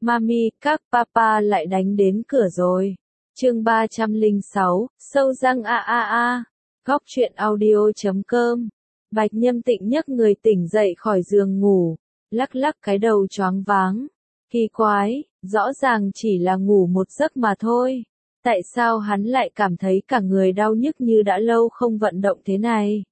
Mami, các papa lại đánh đến cửa rồi. Chương 306, sâu răng a a a. Góc truyện audio.com. Bạch Nhâm Tịnh nhấc người tỉnh dậy khỏi giường ngủ, lắc lắc cái đầu choáng váng. Kỳ quái, rõ ràng chỉ là ngủ một giấc mà thôi. Tại sao hắn lại cảm thấy cả người đau nhức như đã lâu không vận động thế này?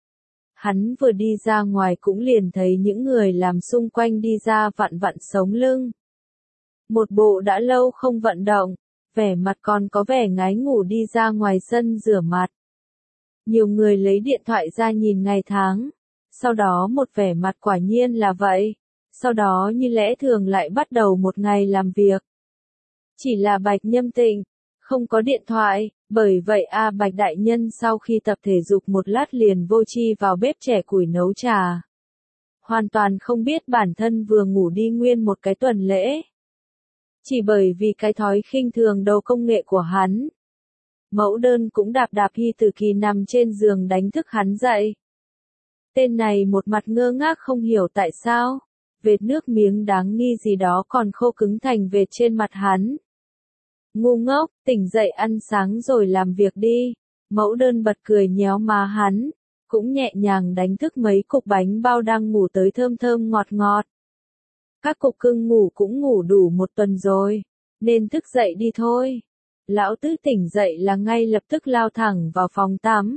Hắn vừa đi ra ngoài cũng liền thấy những người làm xung quanh đi ra vặn vặn sống lưng. Một bộ đã lâu không vận động, vẻ mặt còn có vẻ ngái ngủ đi ra ngoài sân rửa mặt. Nhiều người lấy điện thoại ra nhìn ngày tháng, sau đó một vẻ mặt quả nhiên là vậy, sau đó như lẽ thường lại bắt đầu một ngày làm việc. Chỉ là Bạch Nhâm Tịnh, không có điện thoại, bởi vậy Bạch Đại Nhân sau khi tập thể dục một lát liền vô tri vào bếp chẻ củi nấu trà. Hoàn toàn không biết bản thân vừa ngủ đi nguyên một cái tuần lễ. Chỉ bởi vì cái thói khinh thường đầu công nghệ của hắn. Mẫu đơn cũng đạp đạp Hy Tử Kỳ nằm trên giường đánh thức hắn dậy. Tên này một mặt ngơ ngác không hiểu tại sao, vệt nước miếng đáng nghi gì đó còn khô cứng thành vệt trên mặt hắn. Ngu ngốc, tỉnh dậy ăn sáng rồi làm việc đi. Mẫu đơn bật cười nhéo má hắn, cũng nhẹ nhàng đánh thức mấy cục bánh bao đang ngủ tới thơm thơm ngọt ngọt. Các cục cưng ngủ cũng ngủ đủ một tuần rồi, nên thức dậy đi thôi. Lão Tứ tỉnh dậy là ngay lập tức lao thẳng vào phòng tắm.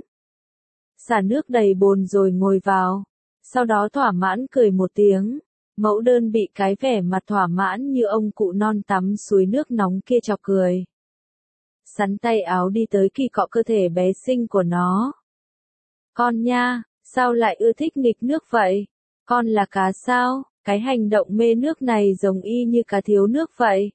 Xả nước đầy bồn rồi ngồi vào, sau đó thỏa mãn cười một tiếng. Mẫu đơn bị cái vẻ mặt thỏa mãn như ông cụ non tắm suối nước nóng kia chọc cười. Sắn tay áo đi tới kỳ cọ cơ thể bé xinh của nó. Con nha, sao lại ưa thích nghịch nước vậy? Con là cá sao? Cái hành động mê nước này giống y như cá thiếu nước vậy.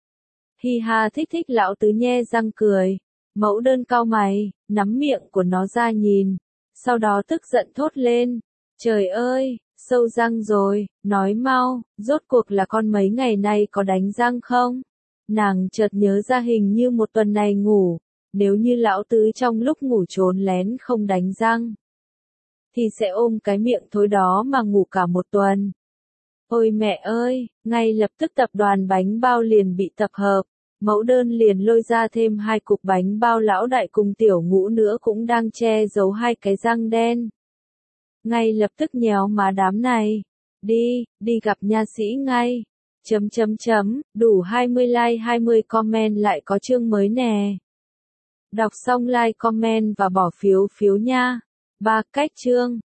Hi ha, thích thích. Lão Tứ nhe răng cười. Mẫu đơn cau mày, nắm miệng của nó ra nhìn, sau đó tức giận thốt lên. Trời ơi, sâu răng rồi, nói mau, rốt cuộc là con mấy ngày nay có đánh răng không? Nàng chợt nhớ ra hình như một tuần này ngủ, nếu như Lão Tứ trong lúc ngủ trốn lén không đánh răng, thì sẽ ôm cái miệng thối đó mà ngủ cả một tuần. Ôi mẹ ơi, ngay lập tức tập đoàn bánh bao liền bị tập hợp. Mẫu đơn liền lôi ra thêm 2 cục bánh bao. Lão Đại cùng Tiểu Ngũ nữa cũng đang che giấu 2 cái răng đen. Ngay lập tức nhéo má đám này. Đi gặp nha sĩ ngay. Đủ 20 like 20 comment lại có chương mới nè. Đọc xong like comment và bỏ phiếu nha. 3 cách chương.